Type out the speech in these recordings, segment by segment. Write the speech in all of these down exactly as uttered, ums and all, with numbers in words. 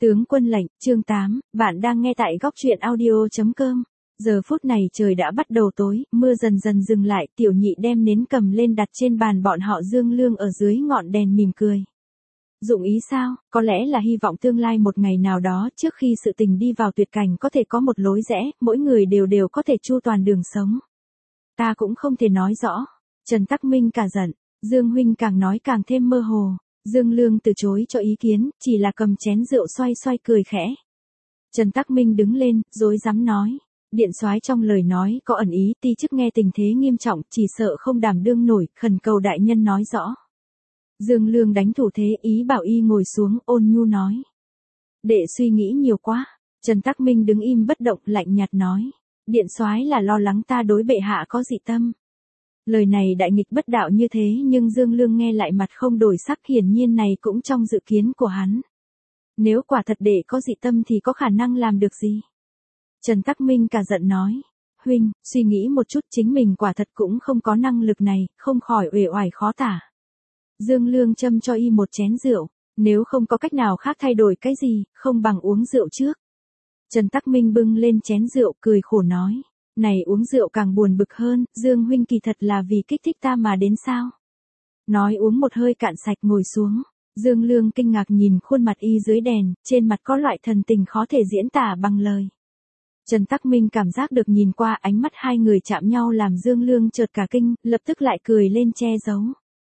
Tướng quân lệnh, chương tám, bạn đang nghe tại góc truyện audio chấm com. Giờ phút này trời đã bắt đầu tối, mưa dần dần dừng lại, tiểu nhị đem nến cầm lên đặt trên bàn, bọn họ Dương Lương ở dưới ngọn đèn mỉm cười. Dụng ý sao? Có lẽ là hy vọng tương lai một ngày nào đó, trước khi sự tình đi vào tuyệt cảnh có thể có một lối rẽ, mỗi người đều đều có thể chu toàn đường sống. Ta cũng không thể nói rõ. Trần Tắc Minh cả giận, Dương huynh càng nói càng thêm mơ hồ. Dương Lương từ chối cho ý kiến, chỉ là cầm chén rượu xoay xoay cười khẽ. Trần Tắc Minh đứng lên, rối rắm nói. Điện soái trong lời nói có ẩn ý, ti chức nghe tình thế nghiêm trọng, chỉ sợ không đảm đương nổi, khẩn cầu đại nhân nói rõ. Dương Lương đánh thủ thế, ý bảo y ngồi xuống, ôn nhu nói. Đệ suy nghĩ nhiều quá. Trần Tắc Minh đứng im bất động, lạnh nhạt nói. Điện soái là lo lắng ta đối bệ hạ có dị tâm. Lời này đại nghịch bất đạo như thế, nhưng Dương Lương nghe lại mặt không đổi sắc, hiển nhiên này cũng trong dự kiến của hắn. Nếu quả thật đệ có dị tâm thì có khả năng làm được gì? Trần Tắc Minh cả giận nói. Huynh, suy nghĩ một chút, chính mình quả thật cũng không có năng lực này, không khỏi uể oải khó tả. Dương Lương châm cho y một chén rượu, nếu không có cách nào khác thay đổi cái gì, không bằng uống rượu trước. Trần Tắc Minh bưng lên chén rượu, cười khổ nói. Này uống rượu càng buồn bực hơn, Dương huynh kỳ thật là vì kích thích ta mà đến sao? Nói uống một hơi cạn sạch, ngồi xuống. Dương Lương kinh ngạc nhìn khuôn mặt y dưới đèn, trên mặt có loại thần tình khó thể diễn tả bằng lời. Trần Tắc Minh cảm giác được nhìn qua, ánh mắt hai người chạm nhau làm Dương Lương chợt cả kinh, lập tức lại cười lên che giấu.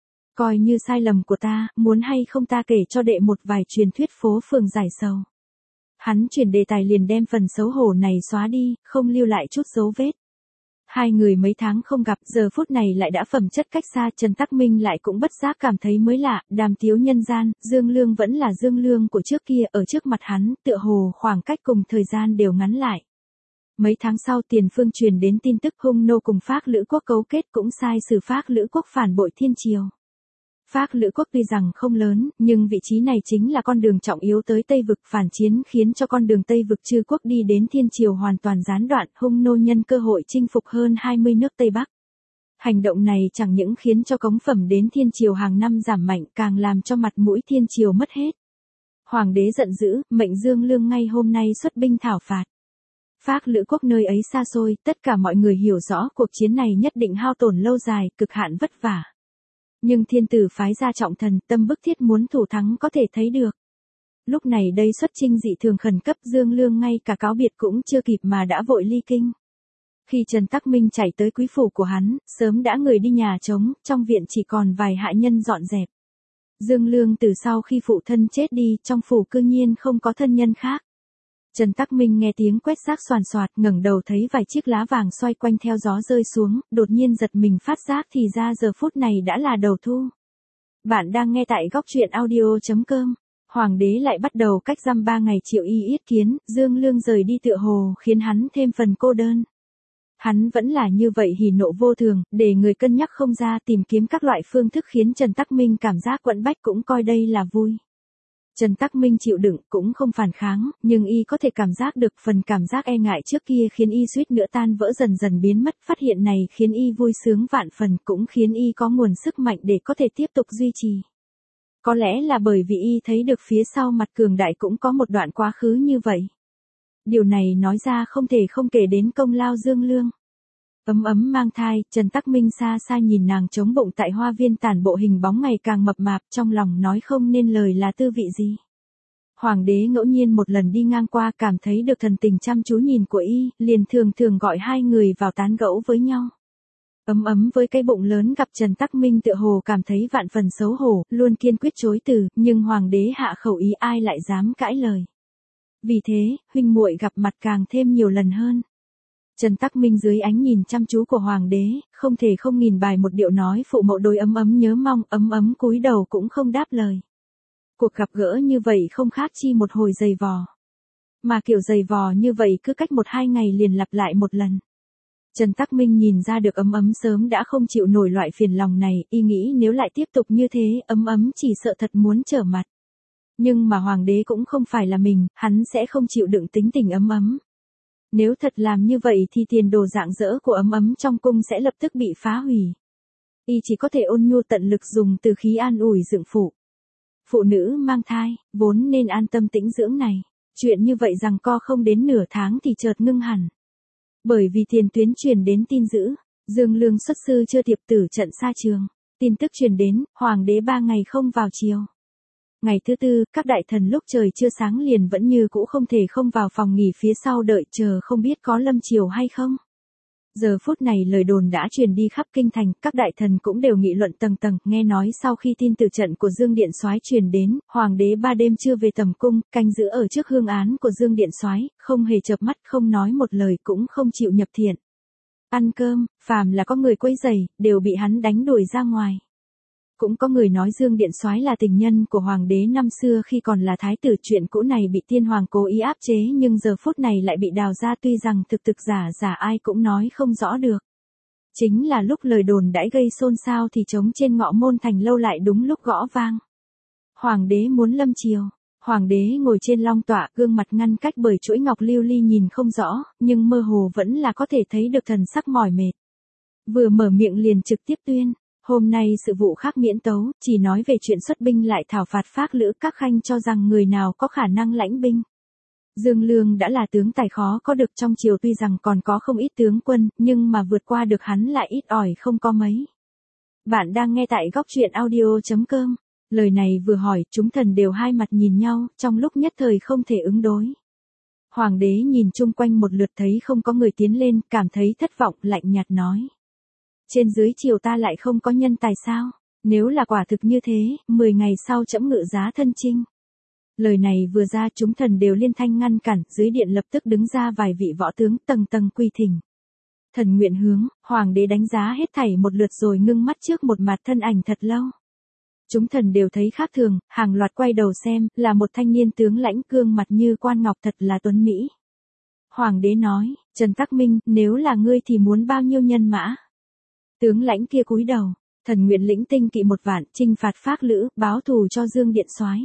Coi như sai lầm của ta, muốn hay không ta kể cho đệ một vài truyền thuyết phố phường giải sầu. Hắn chuyển đề tài liền đem phần xấu hổ này xóa đi, không lưu lại chút dấu vết. Hai người mấy tháng không gặp, giờ phút này lại đã phẩm chất cách xa, Trần Tắc Minh lại cũng bất giác cảm thấy mới lạ, đàm tiếu nhân gian, Dương Lương vẫn là Dương Lương của trước kia, ở trước mặt hắn, tựa hồ khoảng cách cùng thời gian đều ngắn lại. Mấy tháng sau, Tiền Phương truyền đến tin tức Hung Nô cùng Phác Lữ Quốc cấu kết, cũng sai sử Phác Lữ Quốc phản bội Thiên Triều. Phác Lữ Quốc tuy rằng không lớn, nhưng vị trí này chính là con đường trọng yếu tới Tây Vực, phản chiến khiến cho con đường Tây Vực Chư Quốc đi đến Thiên Triều hoàn toàn gián đoạn, Hung Nô nhân cơ hội chinh phục hơn hai mươi nước Tây Bắc. Hành động này chẳng những khiến cho cống phẩm đến Thiên Triều hàng năm giảm mạnh, càng làm cho mặt mũi Thiên Triều mất hết. Hoàng đế giận dữ, mệnh Dương Lương ngay hôm nay xuất binh thảo phạt. Phác Lữ Quốc nơi ấy xa xôi, tất cả mọi người hiểu rõ cuộc chiến này nhất định hao tổn lâu dài, cực hạn vất vả. Nhưng thiên tử phái ra trọng thần, tâm bức thiết muốn thủ thắng có thể thấy được. Lúc này đây xuất chinh dị thường khẩn cấp, Dương Lương ngay cả cáo biệt cũng chưa kịp mà đã vội ly kinh. Khi Trần Tắc Minh chạy tới quý phủ của hắn, sớm đã người đi nhà trống, trong viện chỉ còn vài hạ nhân dọn dẹp. Dương Lương từ sau khi phụ thân chết đi, trong phủ cư nhiên không có thân nhân khác. Trần Tắc Minh nghe tiếng quét rác xoàn xoạt, ngẩng đầu thấy vài chiếc lá vàng xoay quanh theo gió rơi xuống, đột nhiên giật mình phát giác thì ra giờ phút này đã là đầu thu. Bạn đang nghe tại góc truyện audio chấm com. Hoàng đế lại bắt đầu cách dăm ba ngày triệu y yết kiến, Dương Lương rời đi tựa hồ khiến hắn thêm phần cô đơn. Hắn vẫn là như vậy hỉ nộ vô thường, để người cân nhắc không ra, tìm kiếm các loại phương thức khiến Trần Tắc Minh cảm giác quẫn bách, cũng coi đây là vui. Trần Tắc Minh chịu đựng, cũng không phản kháng, nhưng y có thể cảm giác được phần cảm giác e ngại trước kia khiến y suýt nữa tan vỡ dần dần biến mất, phát hiện này khiến y vui sướng vạn phần, cũng khiến y có nguồn sức mạnh để có thể tiếp tục duy trì. Có lẽ là bởi vì y thấy được phía sau mặt cường đại cũng có một đoạn quá khứ như vậy. Điều này nói ra không thể không kể đến công lao Dương Lương. Ấm ấm mang thai, Trần Tắc Minh xa xa nhìn nàng chống bụng tại hoa viên tản bộ, hình bóng ngày càng mập mạp, trong lòng nói không nên lời là tư vị gì. Hoàng đế ngẫu nhiên một lần đi ngang qua, cảm thấy được thần tình chăm chú nhìn của y, liền thường thường gọi hai người vào tán gẫu với nhau. Ấm ấm với cái bụng lớn gặp Trần Tắc Minh tựa hồ cảm thấy vạn phần xấu hổ, luôn kiên quyết chối từ, nhưng hoàng đế hạ khẩu ý ai lại dám cãi lời. Vì thế, huynh muội gặp mặt càng thêm nhiều lần hơn. Trần Tắc Minh dưới ánh nhìn chăm chú của hoàng đế, không thể không nghìn bài một điệu nói phụ mẫu đối ấm ấm nhớ mong, ấm ấm cúi đầu cũng không đáp lời. Cuộc gặp gỡ như vậy không khác chi một hồi giày vò. Mà kiểu giày vò như vậy cứ cách một hai ngày liền lặp lại một lần. Trần Tắc Minh nhìn ra được ấm ấm sớm đã không chịu nổi loại phiền lòng này, y nghĩ nếu lại tiếp tục như thế, ấm ấm chỉ sợ thật muốn trở mặt. Nhưng mà hoàng đế cũng không phải là mình, hắn sẽ không chịu đựng tính tình ấm ấm. Nếu thật làm như vậy thì tiền đồ rạng rỡ của ấm ấm trong cung sẽ lập tức bị phá hủy. Y chỉ có thể ôn nhu tận lực dùng từ khí an ủi dựng phụ. phụ nữ mang thai, vốn nên an tâm tĩnh dưỡng này. Chuyện như vậy rằng co không đến nửa tháng thì chợt ngưng hẳn. Bởi vì tiền tuyến truyền đến tin dữ, Dương Lương xuất sư chưa tiệp tử trận xa trường. Tin tức truyền đến, hoàng đế ba ngày không vào triều. Ngày thứ tư, các đại thần lúc trời chưa sáng liền vẫn như cũ không thể không vào phòng nghỉ phía sau đợi chờ không biết có lâm triều hay không. Giờ phút này lời đồn đã truyền đi khắp kinh thành, các đại thần cũng đều nghị luận tầng tầng, nghe nói sau khi tin từ trận của Dương Điện Soái truyền đến, hoàng đế ba đêm chưa về tầm cung, canh giữ ở trước hương án của Dương Điện Soái, không hề chợp mắt, không nói một lời cũng không chịu nhập thiện. Ăn cơm, phàm là có người quấy rầy, đều bị hắn đánh đuổi ra ngoài. Cũng có người nói Dương Điện Soái là tình nhân của hoàng đế năm xưa khi còn là thái tử, chuyện cũ này bị tiên hoàng cố ý áp chế nhưng giờ phút này lại bị đào ra, tuy rằng thực thực giả giả ai cũng nói không rõ được. Chính là lúc lời đồn đãi gây xôn xao thì trống trên ngọ môn thành lâu lại đúng lúc gõ vang. Hoàng đế muốn lâm triều. Hoàng đế ngồi trên long tọa, gương mặt ngăn cách bởi chuỗi ngọc lưu ly nhìn không rõ, nhưng mơ hồ vẫn là có thể thấy được thần sắc mỏi mệt. Vừa mở miệng liền trực tiếp tuyên. Hôm nay sự vụ khác miễn tấu, chỉ nói về chuyện xuất binh lại thảo phạt phác lữ, các khanh cho rằng người nào có khả năng lãnh binh. Dương Lương đã là tướng tài khó có được trong triều, tuy rằng còn có không ít tướng quân, nhưng mà vượt qua được hắn lại ít ỏi không có mấy. Bạn đang nghe tại góc truyện audio chấm com. Lời này vừa hỏi, chúng thần đều hai mặt nhìn nhau, trong lúc nhất thời không thể ứng đối. Hoàng đế nhìn chung quanh một lượt thấy không có người tiến lên, cảm thấy thất vọng, lạnh nhạt nói. Trên dưới triều ta lại không có nhân tài sao? Nếu là quả thực như thế, mười ngày sau trẫm ngự giá thân chinh. Lời này vừa ra chúng thần đều liên thanh ngăn cản, dưới điện lập tức đứng ra vài vị võ tướng tầng tầng quy thỉnh. Thần nguyện hướng, hoàng đế đánh giá hết thảy một lượt rồi ngưng mắt trước một mặt thân ảnh thật lâu. Chúng thần đều thấy khác thường, hàng loạt quay đầu xem, là một thanh niên tướng lãnh, gương mặt như quan ngọc, thật là tuấn mỹ. Hoàng đế nói, Trần Tắc Minh, nếu là ngươi thì muốn bao nhiêu nhân mã? Tướng lãnh kia cúi đầu, thần nguyện lĩnh tinh kỵ một vạn, chinh phạt phác lữ, báo thù cho Dương Điện Soái.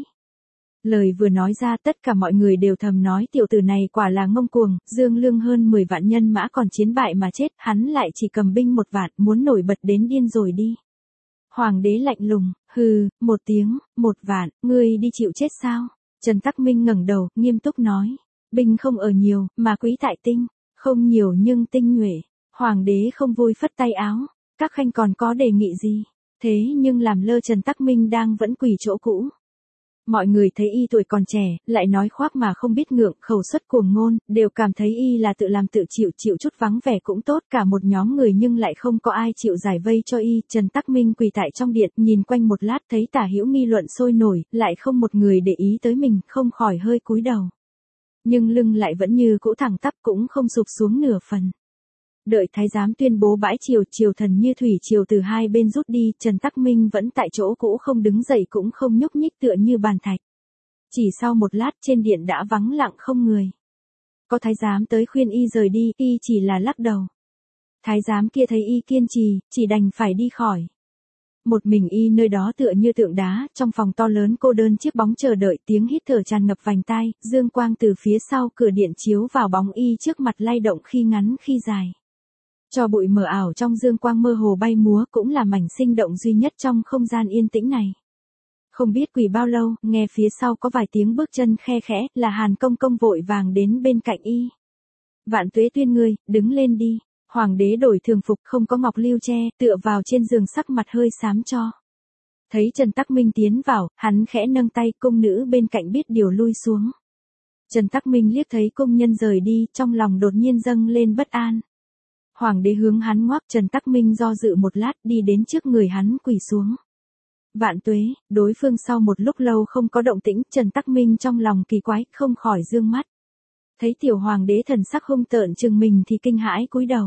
Lời vừa nói ra tất cả mọi người đều thầm nói tiểu tử này quả là ngông cuồng, Dương Lương hơn mười vạn nhân mã còn chiến bại mà chết, hắn lại chỉ cầm binh một vạn, muốn nổi bật đến điên rồi đi. Hoàng đế lạnh lùng, hừ, một tiếng, một vạn, ngươi đi chịu chết sao? Trần Tắc Minh ngẩng đầu, nghiêm túc nói, binh không ở nhiều, mà quý tại tinh, không nhiều nhưng tinh nhuệ. Hoàng đế không vui phất tay áo, các khanh còn có đề nghị gì? Thế nhưng làm lơ Trần Tắc Minh đang vẫn quỳ chỗ cũ. Mọi người thấy y tuổi còn trẻ, lại nói khoác mà không biết ngượng, khẩu xuất cuồng ngôn, đều cảm thấy y là tự làm tự chịu, chịu chút vắng vẻ cũng tốt, cả một nhóm người nhưng lại không có ai chịu giải vây cho y. Trần Tắc Minh quỳ tại trong điện, nhìn quanh một lát thấy tả hữu nghi luận sôi nổi, lại không một người để ý tới mình, không khỏi hơi cúi đầu. Nhưng lưng lại vẫn như cũ thẳng tắp, cũng không sụp xuống nửa phần. Đợi thái giám tuyên bố bãi triều, triều thần như thủy triều từ hai bên rút đi, Trần Tắc Minh vẫn tại chỗ cũ không đứng dậy cũng không nhúc nhích, tựa như bàn thạch. Chỉ sau một lát trên điện đã vắng lặng không người. Có thái giám tới khuyên y rời đi, y chỉ là lắc đầu. Thái giám kia thấy y kiên trì, chỉ đành phải đi khỏi. Một mình y nơi đó tựa như tượng đá, trong phòng to lớn cô đơn chiếc bóng chờ đợi, tiếng hít thở tràn ngập vành tai, dương quang từ phía sau cửa điện chiếu vào bóng y trước mặt lay động khi ngắn khi dài. Cho bụi mờ ảo trong dương quang mơ hồ bay múa, cũng là mảnh sinh động duy nhất trong không gian yên tĩnh này. Không biết quỳ bao lâu, nghe phía sau có vài tiếng bước chân khe khẽ, là Hàn Công Công vội vàng đến bên cạnh y. Vạn tuế tuyên ngươi, đứng lên đi. Hoàng đế đổi thường phục, không có ngọc lưu che, tựa vào trên giường sắc mặt hơi xám cho. Thấy Trần Tắc Minh tiến vào, hắn khẽ nâng tay, cung nữ bên cạnh biết điều lui xuống. Trần Tắc Minh liếc thấy công nhân rời đi, trong lòng đột nhiên dâng lên bất an. Hoàng đế hướng hắn ngoắc, Trần Tắc Minh do dự một lát, đi đến trước người hắn quỳ xuống. Vạn tuế, đối phương sau một lúc lâu không có động tĩnh, Trần Tắc Minh trong lòng kỳ quái, không khỏi dương mắt. Thấy tiểu hoàng đế thần sắc hung tợn chừng mình thì kinh hãi cúi đầu.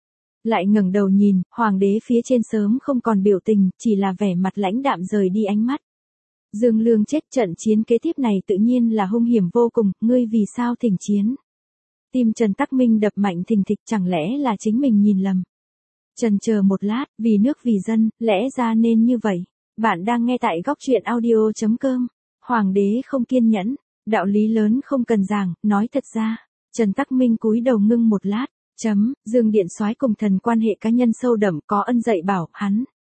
Lại ngẩng đầu nhìn, hoàng đế phía trên sớm không còn biểu tình, chỉ là vẻ mặt lãnh đạm rời đi ánh mắt. Dương Lương chết, trận chiến kế tiếp này tự nhiên là hung hiểm vô cùng, ngươi vì sao thỉnh chiến? Tim Trần Tắc Minh đập mạnh thình thịch, chẳng lẽ là chính mình nhìn lầm. Trần chờ một lát, vì nước vì dân, lẽ ra nên như vậy. Bạn đang nghe tại góc truyện audio chấm com. Hoàng đế không kiên nhẫn, đạo lý lớn không cần giảng, nói thật ra. Trần Tắc Minh cúi đầu ngưng một lát, chấm, Dương Điện Soái cùng thần quan hệ cá nhân sâu đậm, có ân dạy bảo, hắn.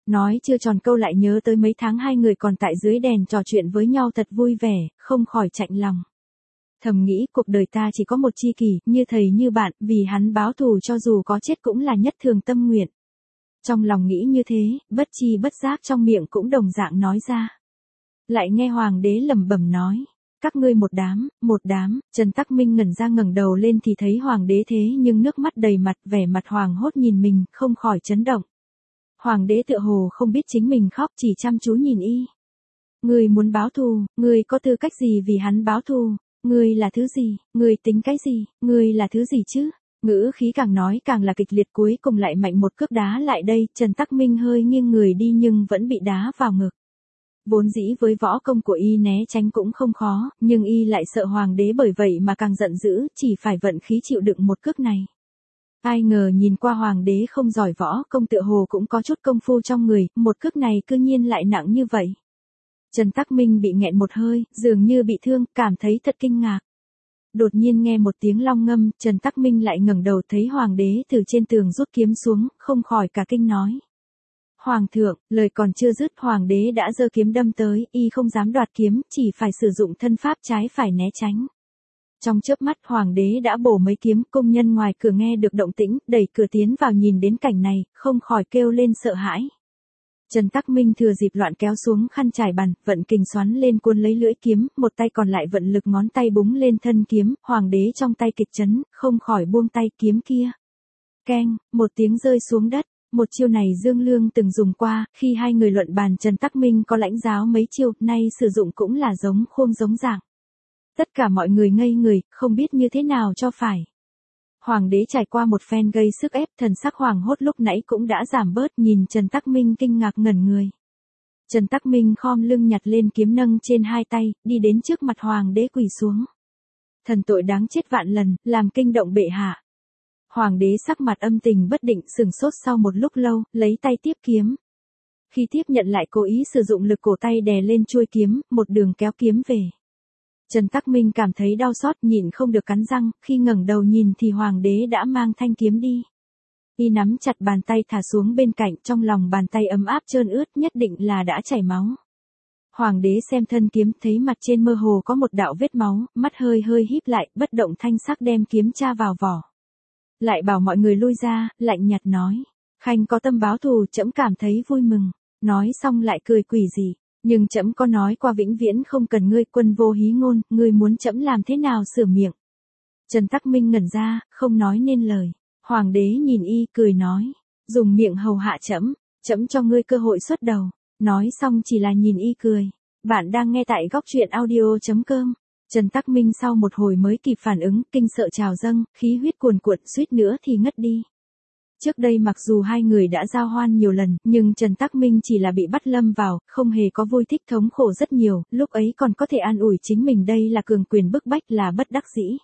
Nói chưa tròn câu lại nhớ tới mấy tháng hai người còn tại dưới đèn trò chuyện với nhau thật vui vẻ, không khỏi chạnh lòng. Thầm nghĩ cuộc đời ta chỉ có một tri kỷ, như thầy như bạn, vì hắn báo thù cho dù có chết cũng là nhất thường tâm nguyện. Trong lòng nghĩ như thế, bất chi bất giác trong miệng cũng đồng dạng nói ra. Lại nghe hoàng đế lẩm bẩm nói. Các ngươi một đám, một đám, Trần Tắc Minh ngẩn ra ngẩng đầu lên thì thấy hoàng đế thế nhưng nước mắt đầy mặt, vẻ mặt hoàng hốt nhìn mình, không khỏi chấn động. Hoàng đế tựa hồ không biết chính mình khóc, chỉ chăm chú nhìn y. Ngươi muốn báo thù, ngươi có tư cách gì vì hắn báo thù, ngươi là thứ gì, ngươi tính cái gì, ngươi là thứ gì chứ? Ngữ khí càng nói càng là kịch liệt, cuối cùng lại mạnh một cước đá lại đây, Trần Tắc Minh hơi nghiêng người đi nhưng vẫn bị đá vào ngực. Vốn dĩ với võ công của y né tránh cũng không khó, nhưng y lại sợ hoàng đế bởi vậy mà càng giận dữ, chỉ phải vận khí chịu đựng một cước này. Ai ngờ nhìn qua hoàng đế không giỏi võ công tựa hồ cũng có chút công phu trong người, một cước này cư nhiên lại nặng như vậy. Trần Tắc Minh bị nghẹn một hơi, dường như bị thương, cảm thấy thật kinh ngạc. Đột nhiên nghe một tiếng long ngâm, Trần Tắc Minh lại ngẩng đầu thấy hoàng đế từ trên tường rút kiếm xuống, không khỏi cả kinh nói. Hoàng thượng, lời còn chưa dứt hoàng đế đã giơ kiếm đâm tới, y không dám đoạt kiếm, chỉ phải sử dụng thân pháp trái phải né tránh. Trong chớp mắt hoàng đế đã bổ mấy kiếm, công nhân ngoài cửa nghe được động tĩnh, đẩy cửa tiến vào nhìn đến cảnh này, không khỏi kêu lên sợ hãi. Trần Tắc Minh thừa dịp loạn kéo xuống khăn trải bàn, vận kình xoắn lên cuốn lấy lưỡi kiếm, một tay còn lại vận lực ngón tay búng lên thân kiếm, hoàng đế trong tay kịch chấn, không khỏi buông tay kiếm kia. Keng, một tiếng rơi xuống đất. Một chiêu này Dương Lương từng dùng qua, khi hai người luận bàn Trần Tắc Minh có lãnh giáo mấy chiêu, nay sử dụng cũng là giống khuôn giống dạng. Tất cả mọi người ngây người, không biết như thế nào cho phải. Hoàng đế trải qua một phen gây sức ép, thần sắc hoàng hốt lúc nãy cũng đã giảm bớt, nhìn Trần Tắc Minh kinh ngạc ngẩn người. Trần Tắc Minh khom lưng nhặt lên kiếm nâng trên hai tay, đi đến trước mặt hoàng đế quỳ xuống. Thần tội đáng chết vạn lần, làm kinh động bệ hạ. Hoàng đế sắc mặt âm tình bất định, sừng sốt sau một lúc lâu, lấy tay tiếp kiếm. Khi tiếp nhận lại cố ý sử dụng lực cổ tay đè lên chuôi kiếm, một đường kéo kiếm về. Trần Tắc Minh cảm thấy đau xót, nhịn không được cắn răng, khi ngẩng đầu nhìn thì hoàng đế đã mang thanh kiếm đi. Y nắm chặt bàn tay thả xuống bên cạnh, trong lòng bàn tay ấm áp trơn ướt, nhất định là đã chảy máu. Hoàng đế xem thân kiếm, thấy mặt trên mơ hồ có một đạo vết máu, mắt hơi hơi híp lại, bất động thanh sắc đem kiếm tra vào vỏ. Lại bảo mọi người lui ra, lạnh nhạt nói. Khanh có tâm báo thù, trẫm cảm thấy vui mừng. Nói xong lại cười quỷ dị. Nhưng trẫm có nói qua vĩnh viễn không cần ngươi, quân vô hí ngôn, ngươi muốn trẫm làm thế nào sửa miệng. Trần Tắc Minh ngẩn ra, không nói nên lời. Hoàng đế nhìn y, cười nói. Dùng miệng hầu hạ trẫm, trẫm cho ngươi cơ hội xuất đầu. Nói xong chỉ là nhìn y cười. Bạn đang nghe tại góc truyện audio chấm com. Trần Tắc Minh sau một hồi mới kịp phản ứng, kinh sợ trào dâng, khí huyết cuồn cuộn, suýt nữa thì ngất đi. Trước đây mặc dù hai người đã giao hoan nhiều lần, nhưng Trần Tắc Minh chỉ là bị bắt lâm vào, không hề có vui thích, thống khổ rất nhiều, lúc ấy còn có thể an ủi chính mình đây là cường quyền bức bách, là bất đắc dĩ.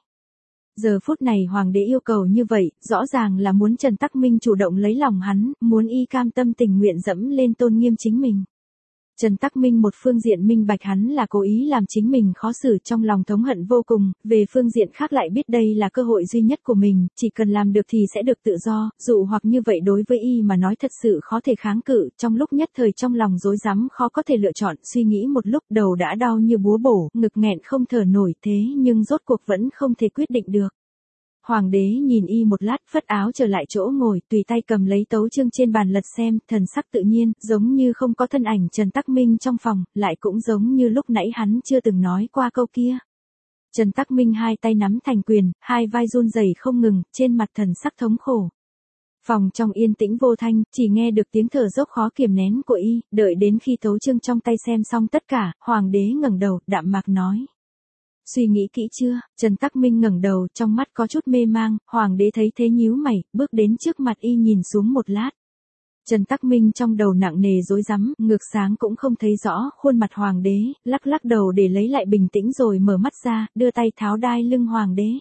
Giờ phút này hoàng đế yêu cầu như vậy, rõ ràng là muốn Trần Tắc Minh chủ động lấy lòng hắn, muốn y cam tâm tình nguyện dẫm lên tôn nghiêm chính mình. Trần Tắc Minh một phương diện minh bạch hắn là cố ý làm chính mình khó xử, trong lòng thống hận vô cùng, về phương diện khác lại biết đây là cơ hội duy nhất của mình, chỉ cần làm được thì sẽ được tự do, dụ hoặc như vậy đối với y mà nói thật sự khó thể kháng cự, trong lúc nhất thời trong lòng rối rắm khó có thể lựa chọn, suy nghĩ một lúc đầu đã đau như búa bổ, ngực nghẹn không thở nổi, thế nhưng rốt cuộc vẫn không thể quyết định được. Hoàng đế nhìn y một lát, phất áo trở lại chỗ ngồi, tùy tay cầm lấy tấu chương trên bàn lật xem, thần sắc tự nhiên, giống như không có thân ảnh Trần Tắc Minh trong phòng, lại cũng giống như lúc nãy hắn chưa từng nói qua câu kia. Trần Tắc Minh hai tay nắm thành quyền, hai vai run rẩy không ngừng, trên mặt thần sắc thống khổ. Phòng trong yên tĩnh vô thanh, chỉ nghe được tiếng thở dốc khó kiềm nén của y, đợi đến khi tấu chương trong tay xem xong tất cả, hoàng đế ngẩng đầu, đạm mạc nói. Suy nghĩ kỹ chưa? Trần Tắc Minh ngẩng đầu, trong mắt có chút mê mang, hoàng đế thấy thế nhíu mày, bước đến trước mặt y nhìn xuống một lát. Trần Tắc Minh trong đầu nặng nề rối rắm, ngược sáng cũng không thấy rõ, khuôn mặt hoàng đế, lắc lắc đầu để lấy lại bình tĩnh rồi mở mắt ra, đưa tay tháo đai lưng hoàng đế.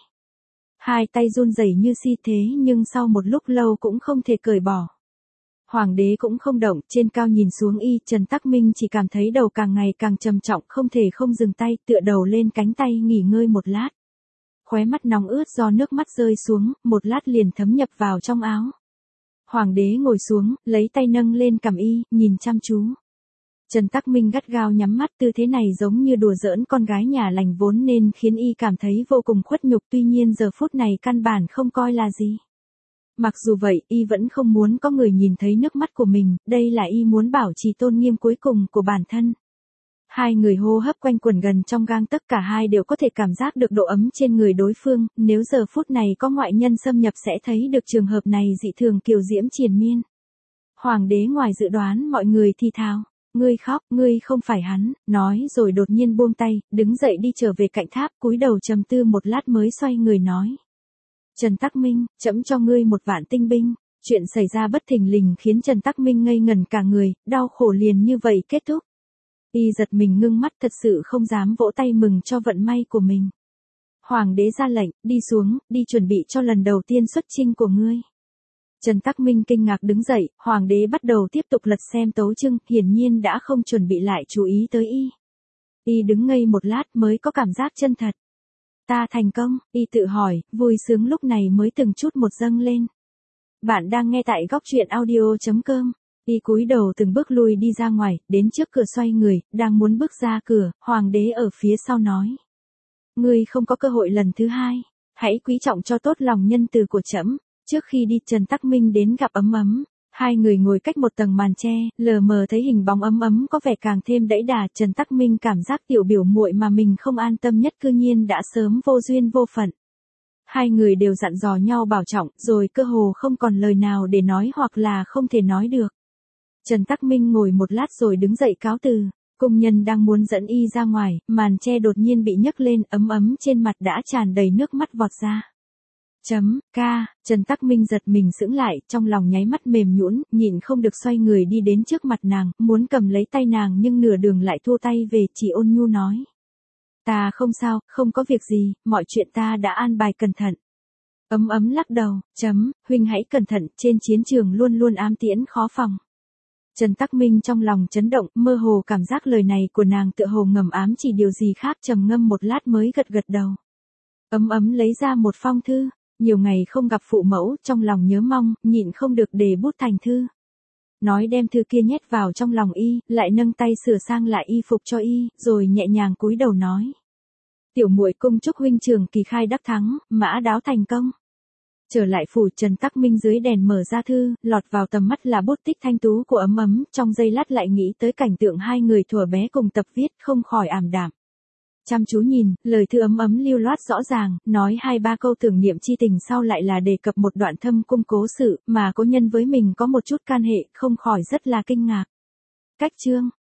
Hai tay run rẩy như si thế nhưng sau một lúc lâu cũng không thể cởi bỏ. Hoàng đế cũng không động, trên cao nhìn xuống y, Trần Tắc Minh chỉ cảm thấy đầu càng ngày càng trầm trọng, không thể không dừng tay, tựa đầu lên cánh tay nghỉ ngơi một lát. Khóe mắt nóng ướt do nước mắt rơi xuống, một lát liền thấm nhập vào trong áo. Hoàng đế ngồi xuống, lấy tay nâng lên cằm y, nhìn chăm chú. Trần Tắc Minh gắt gao nhắm mắt, tư thế này giống như đùa giỡn con gái nhà lành vốn nên khiến y cảm thấy vô cùng khuất nhục, tuy nhiên giờ phút này căn bản không coi là gì. Mặc dù vậy, y vẫn không muốn có người nhìn thấy nước mắt của mình, đây là y muốn bảo trì tôn nghiêm cuối cùng của bản thân. Hai người hô hấp quanh quẩn gần trong gang tấc, cả hai đều có thể cảm giác được độ ấm trên người đối phương, nếu giờ phút này có ngoại nhân xâm nhập sẽ thấy được trường hợp này dị thường kiều diễm triền miên. Hoàng đế ngoài dự đoán mọi người thì thào, ngươi khóc, ngươi không phải hắn, nói rồi đột nhiên buông tay, đứng dậy đi trở về cạnh tháp, cúi đầu trầm tư một lát mới xoay người nói. Trần Tắc Minh, trẫm cho ngươi một vạn tinh binh. Chuyện xảy ra bất thình lình khiến Trần Tắc Minh ngây ngẩn cả người, đau khổ liền như vậy kết thúc. Y giật mình ngưng mắt, thật sự không dám vỗ tay mừng cho vận may của mình. Hoàng đế ra lệnh, đi xuống, đi chuẩn bị cho lần đầu tiên xuất chinh của ngươi. Trần Tắc Minh kinh ngạc đứng dậy, hoàng đế bắt đầu tiếp tục lật xem tấu chương, hiển nhiên đã không chuẩn bị lại chú ý tới y. Y đứng ngây một lát mới có cảm giác chân thật. Ta thành công, y tự hỏi, vui sướng lúc này mới từng chút một dâng lên. Bạn đang nghe tại góc truyện audio chấm com. Y cúi đầu từng bước lui đi ra ngoài, đến trước cửa xoay người, đang muốn bước ra cửa, hoàng đế ở phía sau nói. Ngươi không có cơ hội lần thứ hai, hãy quý trọng cho tốt lòng nhân từ của trẫm. Trước khi đi Trần Tắc Minh đến gặp Ấm Ấm, hai người ngồi cách một tầng màn tre, lờ mờ thấy hình bóng Ấm Ấm có vẻ càng thêm đẫy đà. Trần Tắc Minh cảm giác tiểu biểu muội mà mình không an tâm nhất cư nhiên đã sớm vô duyên vô phận. Hai người đều dặn dò nhau bảo trọng, rồi cơ hồ không còn lời nào để nói hoặc là không thể nói được. Trần Tắc Minh ngồi một lát rồi đứng dậy cáo từ. Cung nhân đang muốn dẫn y ra ngoài, màn tre đột nhiên bị nhấc lên, Ấm Ấm trên mặt đã tràn đầy nước mắt vọt ra. Chấm, ca, Trần Tắc Minh giật mình sững lại, trong lòng nháy mắt mềm nhũn, nhịn không được xoay người đi đến trước mặt nàng, muốn cầm lấy tay nàng nhưng nửa đường lại thua tay về, chỉ ôn nhu nói. Ta không sao, không có việc gì, mọi chuyện ta đã an bài cẩn thận. Ấm Ấm lắc đầu, chấm, huynh hãy cẩn thận, trên chiến trường luôn luôn ám tiễn khó phòng. Trần Tắc Minh trong lòng chấn động, mơ hồ cảm giác lời này của nàng tựa hồ ngầm ám chỉ điều gì khác, trầm ngâm một lát mới gật gật đầu. Ấm Ấm lấy ra một phong thư. Nhiều ngày không gặp phụ mẫu, trong lòng nhớ mong, nhịn không được để bút thành thư. Nói đem thư kia nhét vào trong lòng y, lại nâng tay sửa sang lại y phục cho y, rồi nhẹ nhàng cúi đầu nói. Tiểu muội cung chúc huynh trường kỳ khai đắc thắng, mã đáo thành công. Trở lại phủ, Trần Tắc Minh dưới đèn mở ra thư, lọt vào tầm mắt là bút tích thanh tú của Ấm Ấm, trong giây lát lại nghĩ tới cảnh tượng hai người thuở bé cùng tập viết, không khỏi ảm đạm. Chăm chú nhìn, lời thư Ấm Ấm lưu loát rõ ràng, nói hai ba câu tưởng niệm chi tình sau lại là đề cập một đoạn thâm cung cố sự, mà cố nhân với mình có một chút can hệ, không khỏi rất là kinh ngạc. Cách chương,